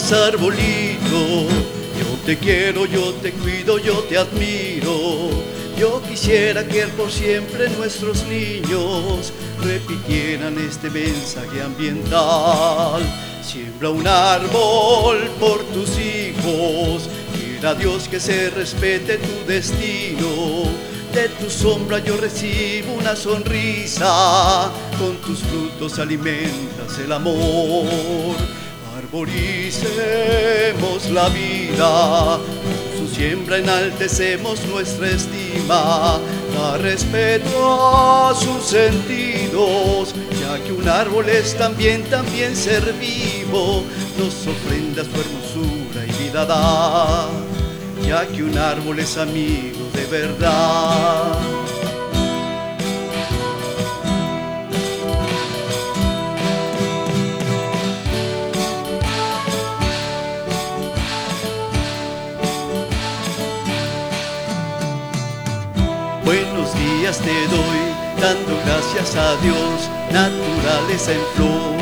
días, arbolito. Yo te quiero, yo te cuido, yo te admiro. Yo quisiera que por siempre nuestros niños repitieran este mensaje ambiental. Siembra un árbol por tus hijos, quiera Dios que se respete tu destino. De tu sombra yo recibo una sonrisa, con tus frutos alimentas el amor. Arboricemos la vida, con su siembra enaltecemos nuestra estima. Da respeto a sus sentidos, ya que un árbol es también ser vivo. Nos ofrenda su hermosura y vida da, ya que un árbol es amigo de verdad. Buenos días te doy, dando gracias a Dios, naturaleza en flor.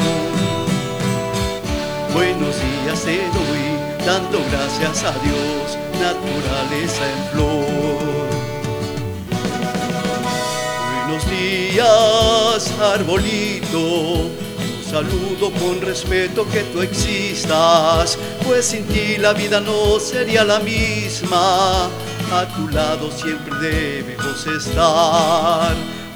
Buenos días te doy, dando gracias a Dios, naturaleza en flor. Buenos días, arbolito, un saludo con respeto que tú existas, pues sin ti la vida no sería la misma. A tu lado siempre debemos estar.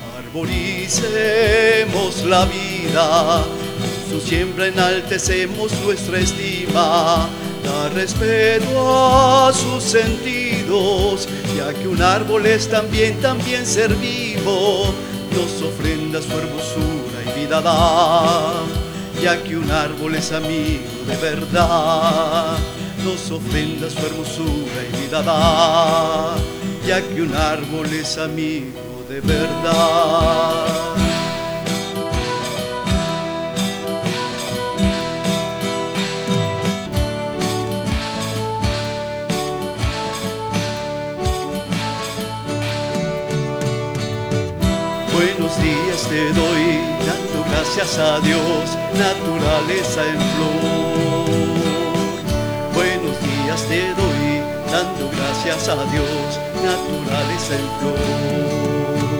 Arboricemos la vida, con su siembra enaltecemos nuestra estima. Da respeto a sus sentidos, ya que un árbol es también ser vivo. Nos ofrenda su hermosura y vida da, ya que un árbol es amigo de verdad. Nos ofrenda su hermosura y vida da, ya que un árbol es amigo de verdad. Buenos días te doy, dando gracias a Dios, naturaleza en flor. Buenos días te doy, dando gracias a Dios, naturaleza en flor.